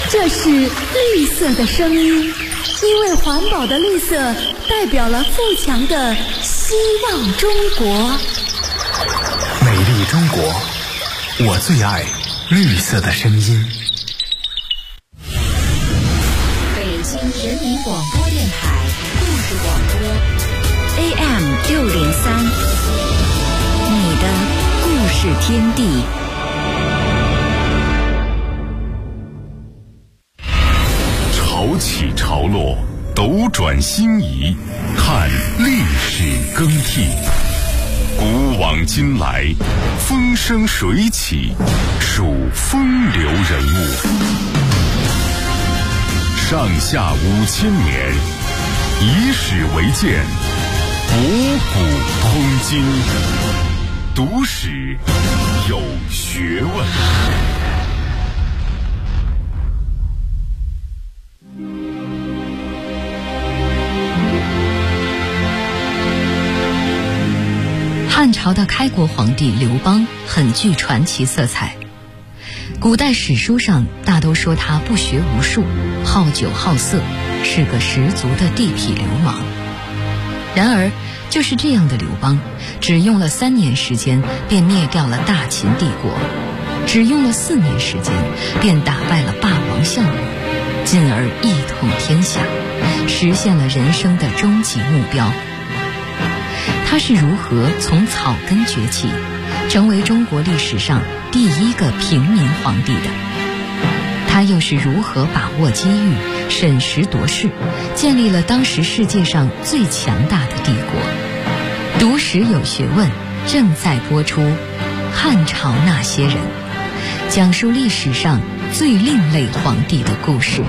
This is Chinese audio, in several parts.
这是绿色的声音，因为环保的绿色代表了富强的希望中国。 美丽中国，我最爱绿色的声音。 北京人民广播电台故事广播 AM603，你的故事天地。 潮起潮落，斗转星移，看历史更替。古往今来，风生水起，数风流人物。上下5000年，以史为鉴，博古通今。读史有学问。 汉朝的开国皇帝刘邦很具传奇色彩，古代史书上大都说他不学无术，好酒好色，是个十足的地痞流氓。然而就是这样的刘邦，只用了3年时间便灭掉了大秦帝国，只用了4年时间便打败了霸王项羽，进而一统天下，实现了人生的终极目标。他是如何从草根崛起，成为中国历史上第一个平民皇帝的？他又是如何把握机遇，审时度势，建立了当时世界上最强大的帝国？读史有学问正在播出《汉朝那些人》，讲述历史上最另类皇帝的故事。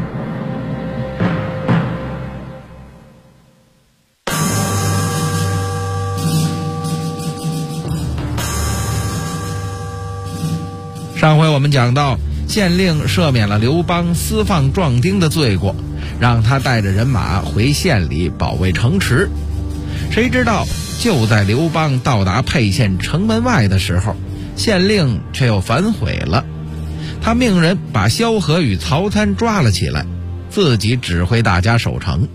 上回我们讲到，县令赦免了刘邦私放壮丁的罪过，让他带着人马回县里保卫城池。谁知道就在刘邦到达沛县城门外的时候，县令却又反悔了。他命人把萧何与曹参抓了起来，自己指挥大家守城。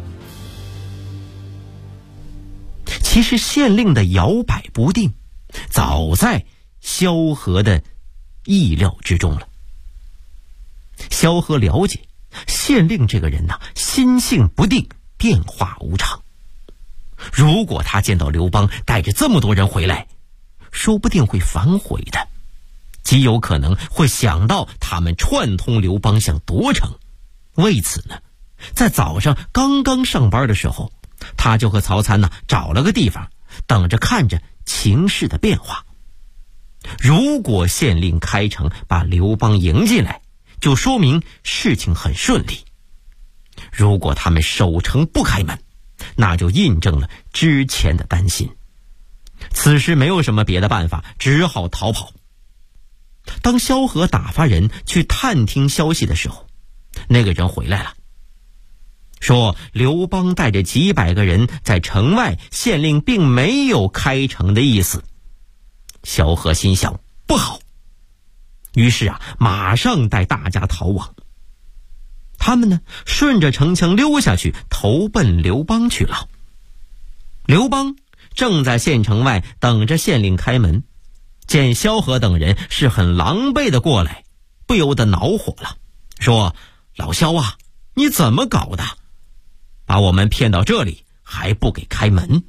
其实县令的摇摆不定早在萧何的意料之中了。萧何了解县令这个人心性不定，变化无常。如果他见到刘邦带着这么多人回来，说不定会反悔的，极有可能会想到他们串通刘邦想夺城。为此呢，在早上刚刚上班的时候，他就和曹参找了个地方，等着看着情势的变化。如果县令开城把刘邦迎进来，就说明事情很顺利；如果他们守城不开门，那就印证了之前的担心。此时没有什么别的办法，只好逃跑。当萧何打发人去探听消息的时候，那个人回来了，说刘邦带着几百个人在城外，县令并没有开城的意思。萧何心想不好，于是马上带大家逃亡。他们呢，顺着城墙溜下去，投奔刘邦去了。刘邦正在县城外等着县令开门，见萧何等人是很狼狈的过来，不由得恼火了，说：老萧啊，你怎么搞的？把我们骗到这里还不给开门？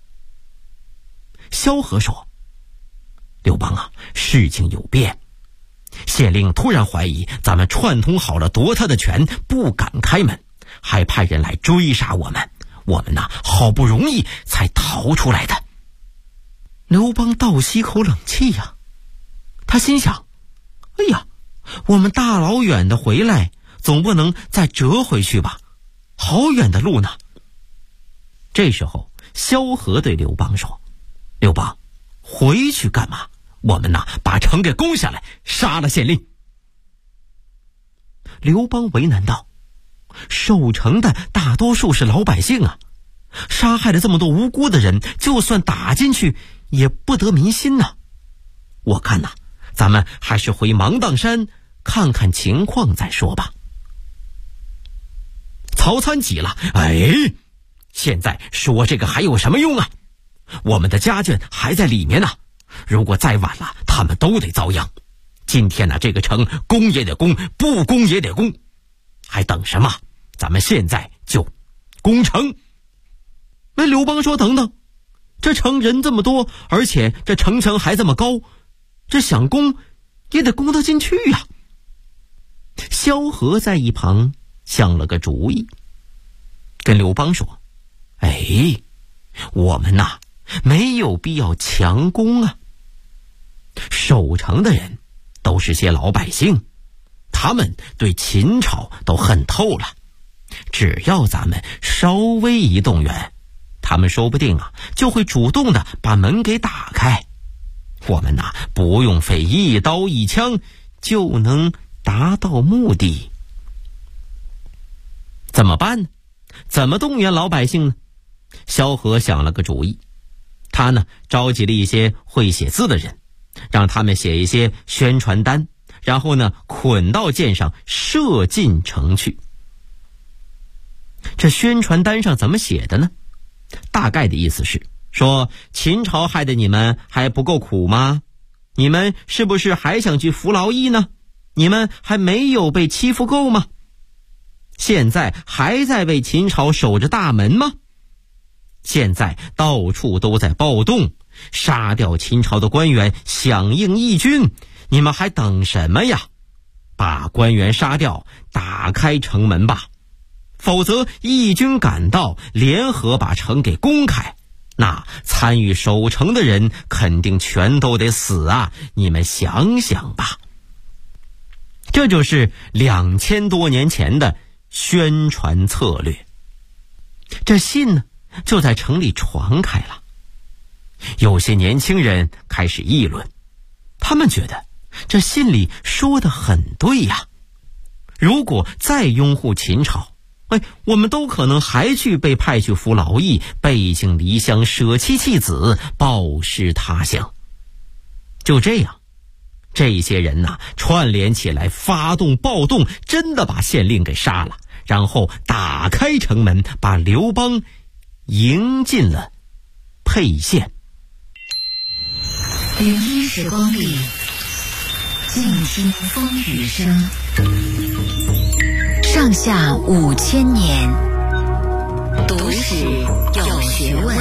萧何说：刘邦事情有变，县令突然怀疑咱们串通好了夺他的权，不敢开门，还派人来追杀我们，我们好不容易才逃出来的。刘邦倒吸口冷气呀，他心想：哎呀，我们大老远的回来，总不能再折回去吧，好远的路呢。这时候萧何对刘邦说：刘邦，回去干嘛？我们把城给攻下来，杀了县令。刘邦为难道，守城的大多数是老百姓杀害了这么多无辜的人，就算打进去也不得民心我看咱们还是回芒砀山看看情况再说吧。 曹参急了，哎，现在说这个还有什么用啊？我们的家眷还在里面呢，如果再晚了，他们都得遭殃。今天呢，这个城攻也得攻，不攻也得攻，还等什么？咱们现在就攻城。那刘邦说，等等，这城人这么多，而且这城墙还这么高，这想攻也得攻得进去呀。萧何在一旁想了个主意，跟刘邦说，哎，我们呐，没有必要强攻啊。守城的人都是些老百姓，他们对秦朝都恨透了，只要咱们稍微一动员，他们说不定啊就会主动的把门给打开，我们呐不用费一刀一枪就能达到目的。怎么办呢？怎么动员老百姓呢？萧何想了个主意，他呢召集了一些会写字的人，让他们写一些宣传单，然后呢捆到箭上射进城去。这宣传单上怎么写的呢？大概的意思是说，秦朝害得你们还不够苦吗？你们是不是还想去服劳役呢？你们还没有被欺负够吗？现在还在为秦朝守着大门吗？现在到处都在暴动，杀掉秦朝的官员，响应义军，你们还等什么呀？把官员杀掉，打开城门吧，否则义军赶到，联合把城给攻开，那参与守城的人肯定全都得死啊！你们想想吧。这就是2000多年前的宣传策略。这信呢就在城里传开了，有些年轻人开始议论，他们觉得这信里说得很对呀，如果再拥护秦朝，我们都可能还去被派去服劳役，背井离乡，舍妻弃子，暴尸他乡。就这样，这些人呐串联起来发动暴动，真的把县令给杀了，然后打开城门，把刘邦迎进了沛县。 聆听时光里，静听风雨声。上下5000年，读史有学问。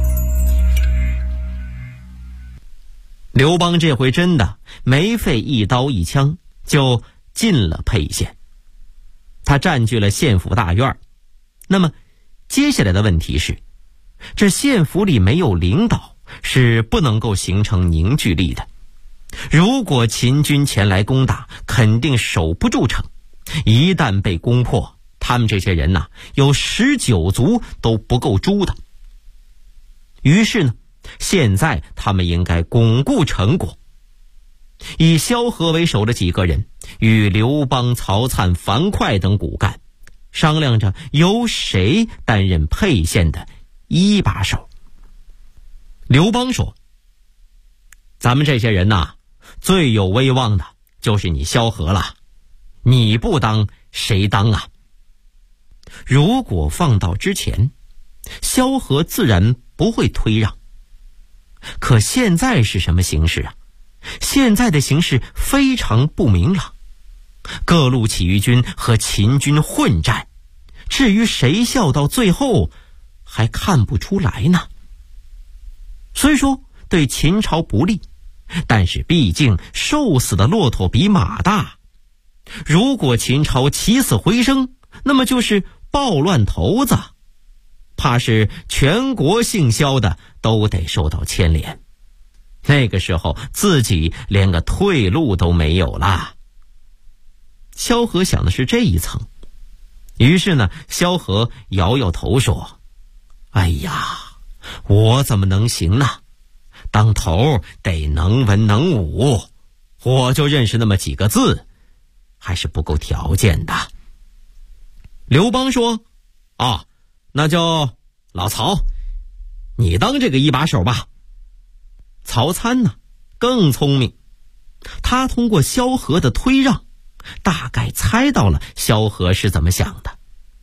刘邦这回真的没费一刀一枪就进了沛县，他占据了县府大院。那么接下来的问题是，这县府里没有领导，是不能够形成凝聚力的。如果秦军前来攻打，肯定守不住城，一旦被攻破，他们这些人呐，有19族都不够猪的。于是呢，现在他们应该巩固成果。以萧何为首的几个人与刘邦、曹粲、樊哙等骨干商量着由谁担任沛县的一把手。刘邦说，咱们这些人呐，最有威望的就是你萧何了，你不当谁当啊？如果放到之前，萧何自然不会推让。可现在是什么形势啊？现在的形势非常不明朗，各路起义军和秦军混战，至于谁笑到最后还看不出来呢。虽说对秦朝不利，但是毕竟瘦死的骆驼比马大，如果秦朝起死回生，那么就是暴乱头子，怕是全国姓萧的都得受到牵连。那个时候自己连个退路都没有了。萧何想的是这一层，于是呢，萧何摇摇头说，哎呀，我怎么能行呢？当头得能文能武，我就认识那么几个字，还是不够条件的。刘邦说，那就老曹，你当这个一把手吧。曹参呢更聪明，他通过萧何的推让，大概猜到了萧何是怎么想的。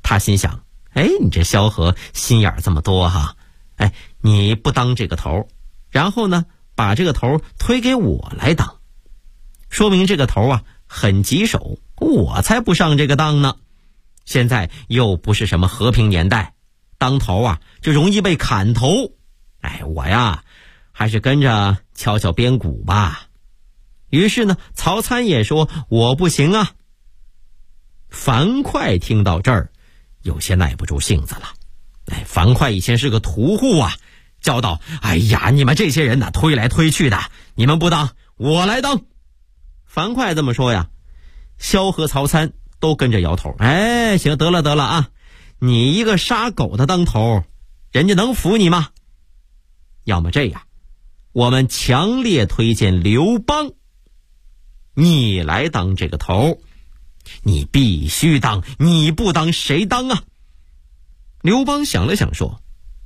他心想，你这萧何心眼这么多哈，你不当这个头，然后呢把这个头推给我来当，说明这个头啊很棘手，我才不上这个当呢。现在又不是什么和平年代，当头啊就容易被砍头，我呀还是跟着敲敲边鼓吧。于是呢曹参也说我不行啊。樊哙听到这儿有些耐不住性子了。樊哙以前是个屠户啊，叫道，你们这些人呢推来推去的，你们不当我来当。樊哙这么说呀，萧何曹参都跟着摇头。行，得了啊，你一个杀狗的当头，人家能服你吗？要么这样，我们强烈推荐刘邦，你来当这个头，你必须当，你不当谁当啊？刘邦想了想说，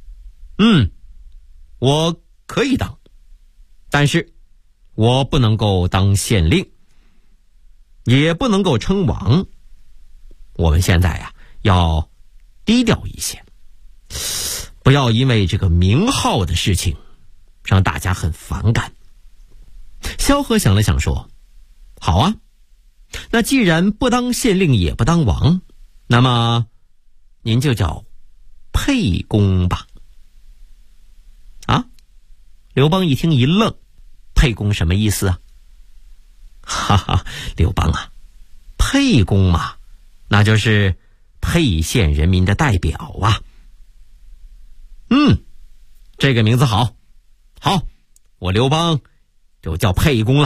我可以当，但是我不能够当县令，也不能够称王。我们现在呀要低调一些，不要因为这个名号的事情让大家很反感。萧何想了想说，好啊，那既然不当县令也不当王，那么您就叫沛公吧。刘邦一听一愣，沛公什么意思啊？哈哈，刘邦啊，沛公嘛，那就是沛县人民的代表啊。这个名字好，我刘邦就叫沛公了。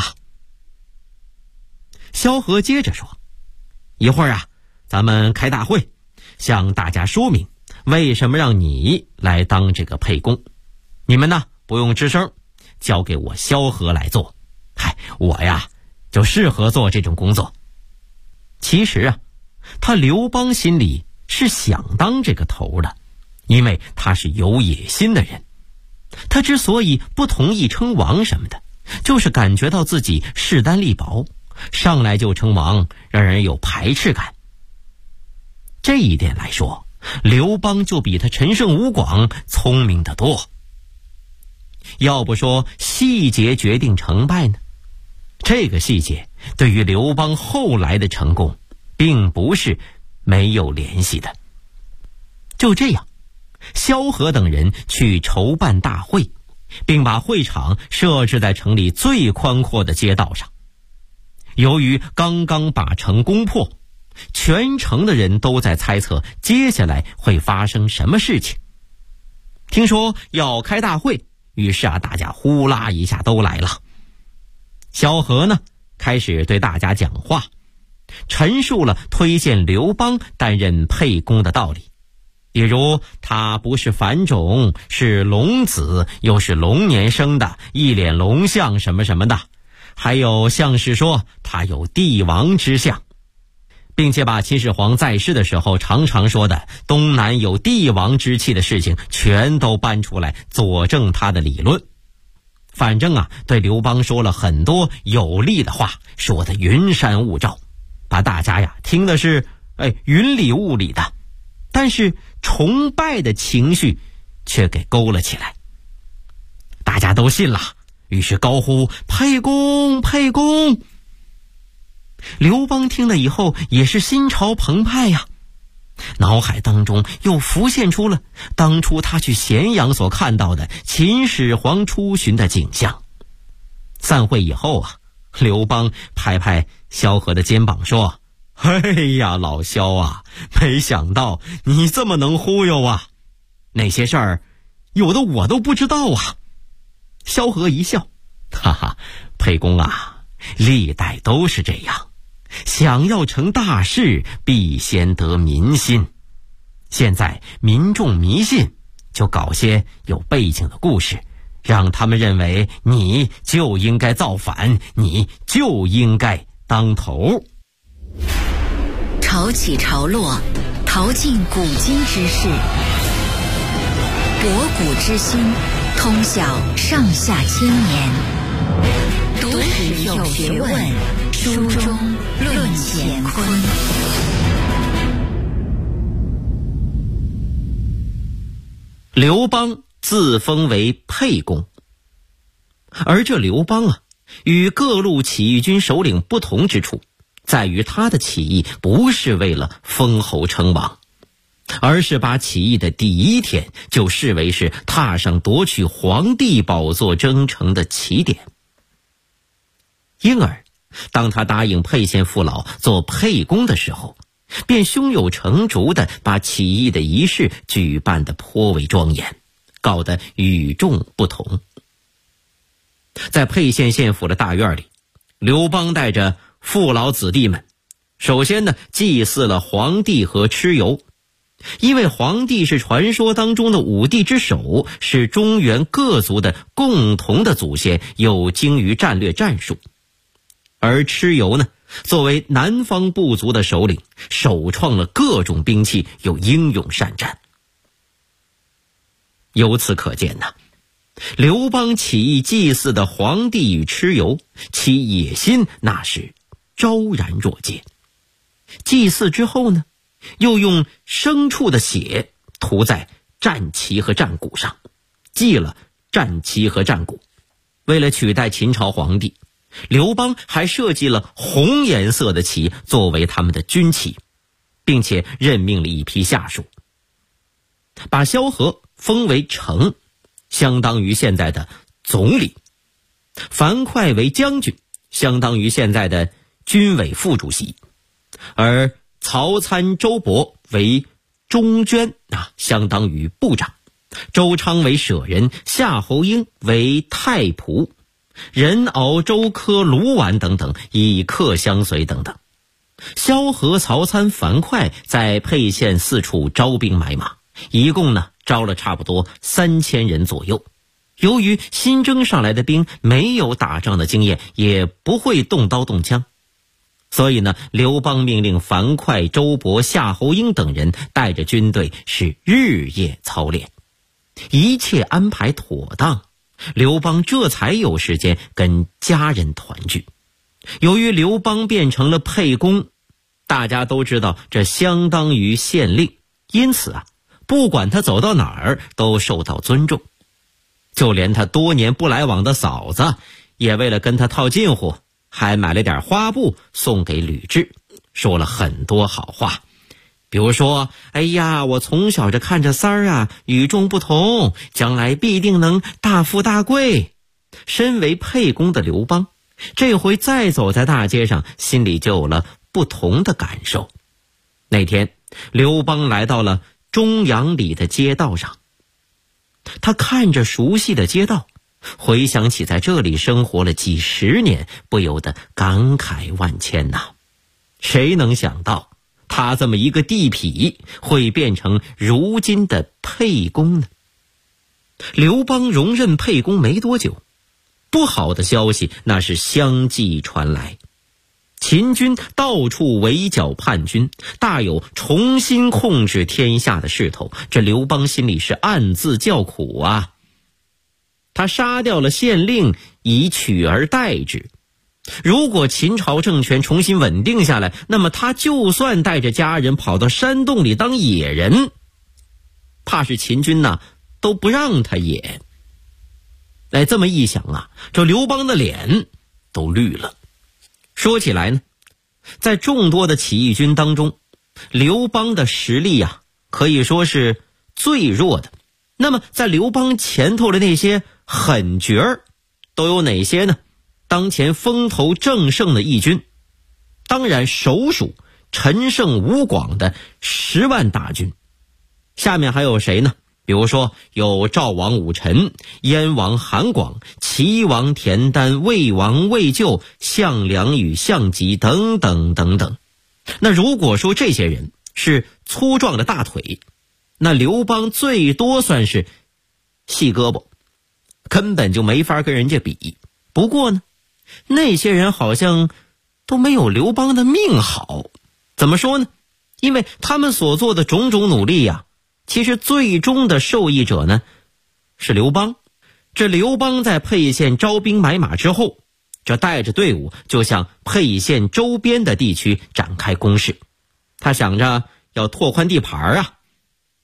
萧何接着说，一会儿啊咱们开大会，向大家说明为什么让你来当这个沛公，你们呢不用吱声，交给我萧何来做。我呀就适合做这种工作。其实啊，他刘邦心里是想当这个头的，因为他是有野心的人。他之所以不同意称王什么的，就是感觉到自己势单力薄，上来就称王让人有排斥感。这一点来说，刘邦就比他陈胜吴广聪明得多。要不说细节决定成败呢，这个细节对于刘邦后来的成功并不是没有联系的。就这样，萧何等人去筹办大会，并把会场设置在城里最宽阔的街道上。由于刚刚把城攻破，全城的人都在猜测接下来会发生什么事情。听说要开大会，于是大家呼啦一下都来了。萧何呢开始对大家讲话，陈述了推荐刘邦担任沛公的道理，比如他不是反种，是龙子，又是龙年生的，一脸龙相什么什么的，还有像是说他有帝王之相，并且把秦始皇在世的时候常常说的东南有帝王之气的事情全都搬出来佐证他的理论。反正对刘邦说了很多有利的话，说的云山雾罩，把大家听的是云里雾里的，但是崇拜的情绪却给勾了起来。大家都信了，于是高呼沛公沛公。刘邦听了以后也是心潮澎湃呀，脑海当中又浮现出了当初他去咸阳所看到的秦始皇出巡的景象。散会以后刘邦拍拍萧何的肩膀说，老萧没想到你这么能忽悠那些事儿有的我都不知道萧何一笑，哈哈，沛公历代都是这样，想要成大事必先得民心，现在民众迷信，就搞些有背景的故事，让他们认为你就应该造反，你就应该当头。 潮起潮落，淘尽古今之事，博古之今，通晓上下千年，读史有学问，书中论乾坤。 刘邦自封为沛公。而这刘邦啊，与各路起义军首领不同之处，在于他的起义不是为了封侯称王，而是把起义的第一天就视为是踏上夺取皇帝宝座征程的起点。因而当他答应沛县父老做沛公的时候，便胸有成竹地把起义的仪式举办得颇为庄严，搞得与众不同。在沛县县府的大院里，刘邦带着父老子弟们，首先呢祭祀了黄帝和蚩尤。因为黄帝是传说当中的五帝之首，是中原各族的共同的祖先，有精于战略战术。而蚩尤呢，作为南方部族的首领，首创了各种兵器，又英勇善战。由此可见呐，刘邦起义祭祀的黄帝与蚩尤，其野心那是昭然若揭。祭祀之后呢，又用牲畜的血涂在战旗和战鼓上，祭了战旗和战鼓。为了取代秦朝皇帝，刘邦还设计了红颜色的旗作为他们的军旗，并且任命了一批下属，把萧何封为丞，相当于现在的总理；樊哙为将军，相当于现在的军委副主席；而曹参、周勃为中捐，相当于部长；周昌为舍人，夏侯婴为太仆，任敖、周柯、卢绾等等以客相随等等。萧何、曹参、樊哙在沛县四处招兵买马，一共呢招了差不多3000人左右。由于新征上来的兵没有打仗的经验，也不会动刀动枪，所以呢，刘邦命令樊哙、周勃、夏侯婴等人带着军队是日夜操练。一切安排妥当，刘邦这才有时间跟家人团聚。由于刘邦变成了沛公，大家都知道这相当于县令，因此啊，不管他走到哪儿都受到尊重。就连他多年不来往的嫂子，也为了跟他套近乎，还买了点花布送给吕雉，说了很多好话。比如说，哎呀，我从小就看着三儿啊与众不同，将来必定能大富大贵。身为沛公的刘邦，这回再走在大街上，心里就有了不同的感受。那天刘邦来到了中阳里的街道上，他看着熟悉的街道，回想起在这里生活了几十年，不由得感慨万千呐。谁能想到他这么一个地痞会变成如今的沛公呢？刘邦荣任沛公没多久，不好的消息那是相继传来。秦军到处围剿叛军，大有重新控制天下的势头。这刘邦心里是暗自叫苦啊。他杀掉了县令，以取而代之。如果秦朝政权重新稳定下来，那么他就算带着家人跑到山洞里当野人，怕是秦军呐都不让他野。哎，这么一想啊，这刘邦的脸都绿了。说起来呢，在众多的起义军当中，刘邦的实力啊可以说是最弱的。那么在刘邦前头的那些狠角儿都有哪些呢？当前风头正盛的义军，当然首属陈胜吴广的10万大军。下面还有谁呢？比如说有赵王武臣、燕王韩广、齐王田丹、魏王魏咎、项梁与项籍等等等等。那如果说这些人是粗壮的大腿，那刘邦最多算是细胳膊，根本就没法跟人家比。不过呢，那些人好像都没有刘邦的命好。怎么说呢？因为他们所做的种种努力呀，其实最终的受益者呢是刘邦。这刘邦在沛县招兵买马之后，这带着队伍就向沛县周边的地区展开攻势。他想着要拓宽地盘啊。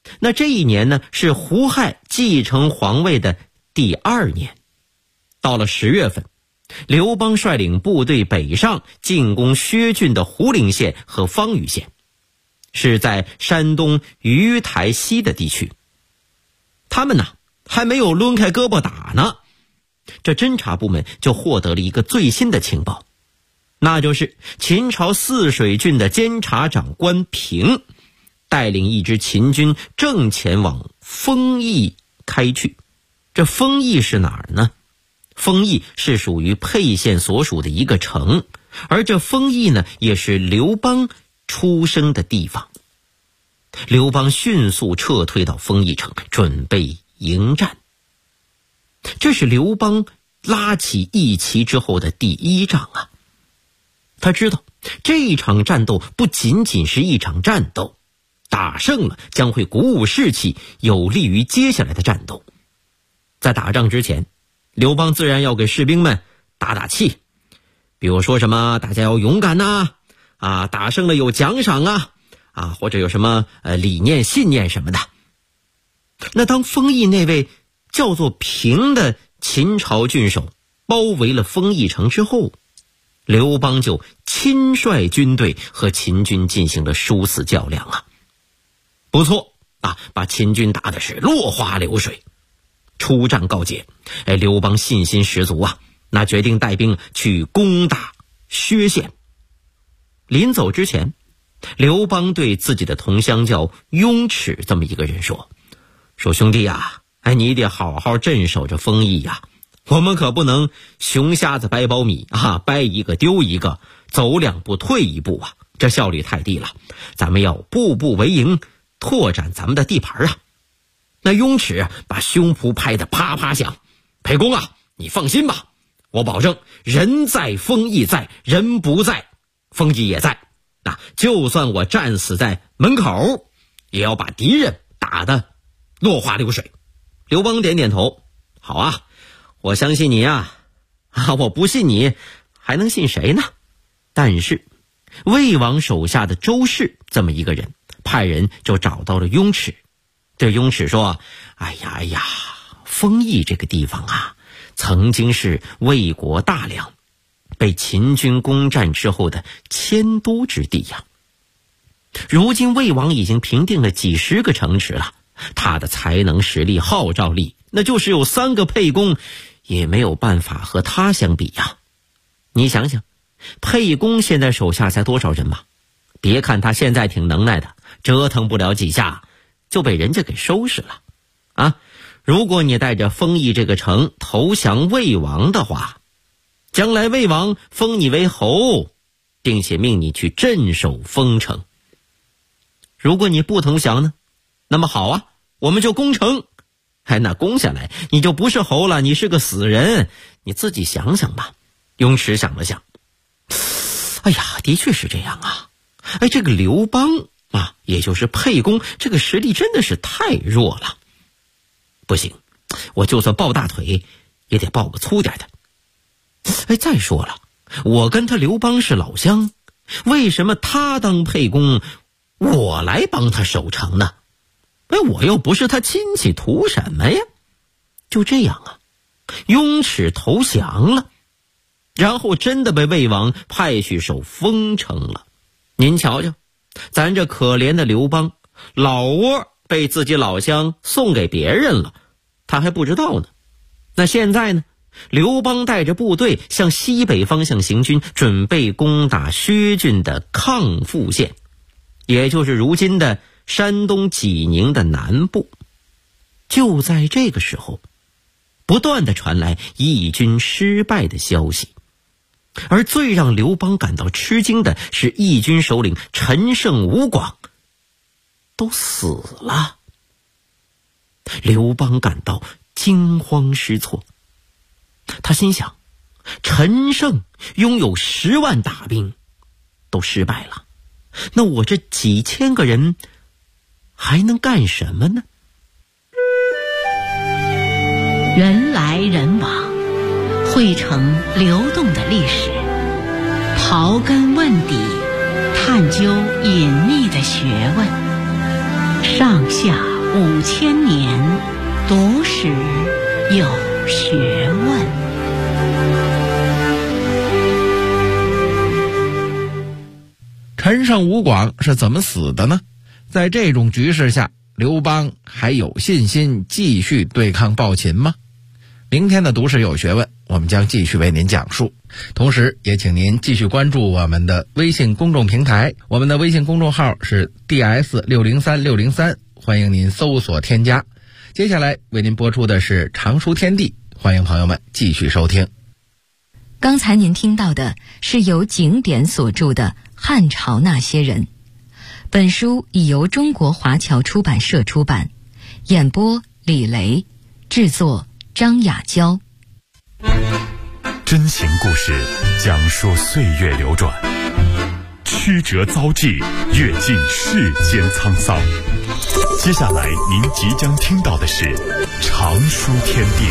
那这一年呢，是胡亥继承皇位的第2年。到了10月份，刘邦率领部队北上，进攻薛郡的胡陵县和方屿县，是在山东鱼台西的地区。他们呢，还没有抡开胳膊打呢，这侦察部门就获得了一个最新的情报，那就是秦朝泗水郡的监察长官平带领一支秦军正前往丰邑开去。这丰邑是哪儿呢？丰邑是属于沛县所属的一个城，而这丰邑呢，也是刘邦出生的地方。刘邦迅速撤退到丰邑城，准备迎战。这是刘邦拉起义旗之后的第1仗啊！他知道这场战斗不仅仅是一场战斗，打胜了将会鼓舞士气，有利于接下来的战斗。在打仗之前，刘邦自然要给士兵们打打气，比如说什么大家要勇敢呐，打胜了有奖赏或者有什么理念信念什么的。那当丰邑那位叫做平的秦朝郡守包围了丰邑城之后，刘邦就亲率军队和秦军进行了殊死较量啊。不错把秦军打的是落花流水。出战告捷，刘邦信心十足啊，那决定带兵去攻打薛县。临走之前，刘邦对自己的同乡叫雍齿这么一个人说兄弟啊，你得好好镇守着丰邑呀，我们可不能熊瞎子掰苞米掰一个丢一个，走2步退1步啊，这效率太低了，咱们要步步为营，拓展咱们的地盘啊。那雍齿把胸脯拍得啪啪响，沛公啊，你放心吧，我保证人在丰邑在，人不在丰邑也在，就算我战死在门口，也要把敌人打得落花流水。刘邦点点头，好啊，我相信你啊，我不信你还能信谁呢？但是魏王手下的周氏这么一个人，派人就找到了雍齿。这雍齿说，哎呀，丰邑这个地方啊，曾经是魏国大梁，被秦军攻占之后的迁都之地呀。如今魏王已经平定了几十个城池了，他的才能实力号召力，那就是有3个沛公也没有办法和他相比呀。你想想，沛公现在手下才多少人吧？别看他现在挺能耐的，折腾不了几下就被人家给收拾了如果你带着丰邑这个城投降魏王的话，将来魏王封你为侯，并且命你去镇守丰城。如果你不投降呢，那么好啊，我们就攻城。那攻下来你就不是侯了，你是个死人，你自己想想吧。雍齿想了想，的确是这样啊。这个刘邦也就是沛公，这个实力真的是太弱了。不行，我就算抱大腿也得抱个粗点的。再说了，我跟他刘邦是老乡，为什么他当沛公，我来帮他守城呢？我又不是他亲戚，图什么呀？就这样啊，雍齿投降了，然后真的被魏王派去守丰城了。您瞧瞧，咱这可怜的刘邦，老窝被自己老乡送给别人了，他还不知道呢。那现在呢，刘邦带着部队向西北方向行军，准备攻打薛郡的抗阜县，也就是如今的山东济宁的南部。就在这个时候，不断的传来义军失败的消息，而最让刘邦感到吃惊的是，义军首领陈胜、吴广都死了。刘邦感到惊慌失措，他心想，陈胜拥有10万大兵都失败了，那我这几千个人还能干什么呢？ 人来人往，汇成流动的历史，刨根问底，探究隐秘的学问，上下 5000年，读史有学问。 陈胜吴广是怎么死的呢？在这种局势下，刘邦还有信心继续对抗暴秦吗？明天的读史有学问，我们将继续为您讲述。同时也请您继续关注我们的微信公众平台，我们的微信公众号是 DS603603，欢迎您搜索添加。接下来为您播出的是常书天地，欢迎朋友们继续收听。 刚才您听到的是由景典所著的《汉朝那些人》，本书已由中国华侨出版社出版，演播李雷，制作张雅娇。 真情故事讲述岁月流转，曲折遭际，阅尽世间沧桑。接下来您即将听到的是常书天地。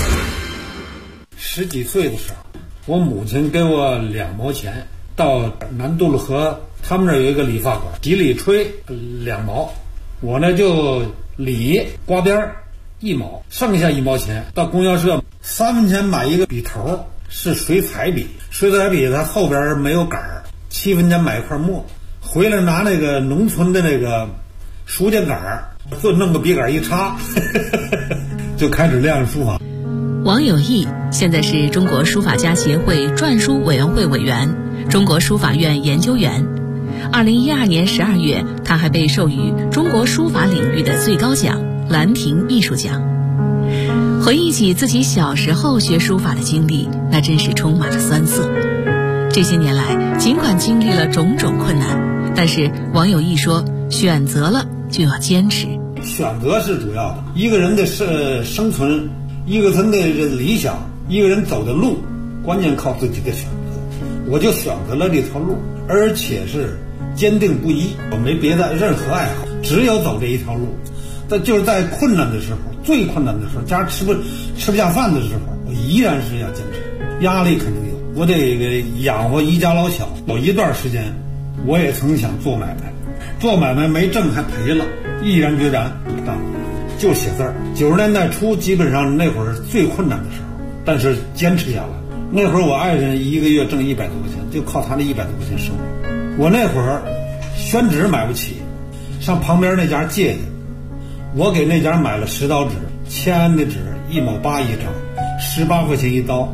10几岁的时候，我母亲给我2毛钱，到南渡了河，他们那儿有一个理发馆，洗理吹2毛，我呢就理刮边1毛，剩下1毛钱到供销社3分钱买一个笔头，是水彩笔，水彩笔它后边没有杆儿，7分钱买一块墨，回来拿那个农村的那个书架杆儿，就弄个笔杆一插就开始练书法。 王有义现在是中国书法家协会篆书委员会委员，中国书法院研究员。2012年12月，他还被授予中国书法领域的最高奖兰亭艺术奖。回忆起自己小时候学书法的经历，那真是充满了酸涩。这些年来，尽管经历了种种困难，但是王有义说，选择了就要坚持。 选择是主要的，一个人的生存，一个人的理想，一个人走的路，关键靠自己的选择。我就选择了这条路，而且是坚定不移，我没别的任何爱好，只有走这一条路。但就是在困难的时候，最困难的时候，家吃不下饭的时候，我依然是要坚持。压力肯定有，我得养活一家老小。有一段时间，我也曾想做买卖，做买卖没挣还赔了，毅然决然不干，就写字儿。90年代初，基本上那会儿最困难的时候，但是坚持下来。那会儿我爱人1个月挣100多块钱，就靠他那100多块钱生活。我那会儿宣纸买不起，上旁边那家借去。我给那家买了10刀纸，签安的纸1毛8一张，18块钱一刀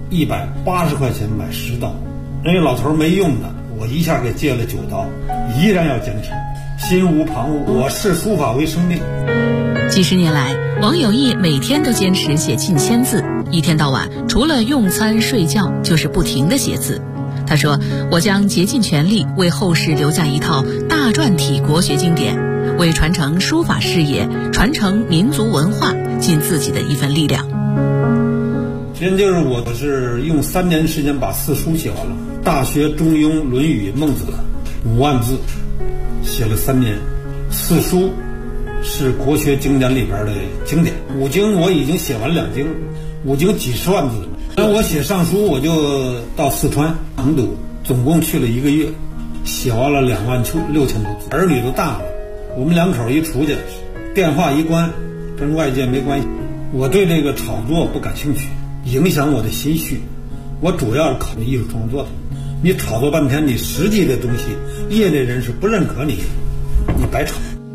，180块钱买10刀。人家老头没用的，我一下给借了9刀，依然要坚持，心无旁骛。我视书法为生命。 几十年来，王有义每天都坚持写近1000字，一天到晚除了用餐睡觉就是不停地写字。他说，我将竭尽全力为后世留下一套大篆体国学经典，为传承书法事业、传承民族文化尽自己的一份力量。 现就是我是用3年时间把4书写完了，《大学》《中庸》《论语》《孟子》5万字，写了3年。4书是国学经典里边的经典，5经我已经写完2经，5经几十万字了。那我写上书，我就到四川成都，总共去了1个月，写完了26000多字。儿女都大了，我们2口一出去，电话一关，跟外界没关系。我对这个炒作不感兴趣，影响我的心绪。我主要是考虑艺术创作的。你炒作半天，你实际的东西，业内人士不认可你，你白炒。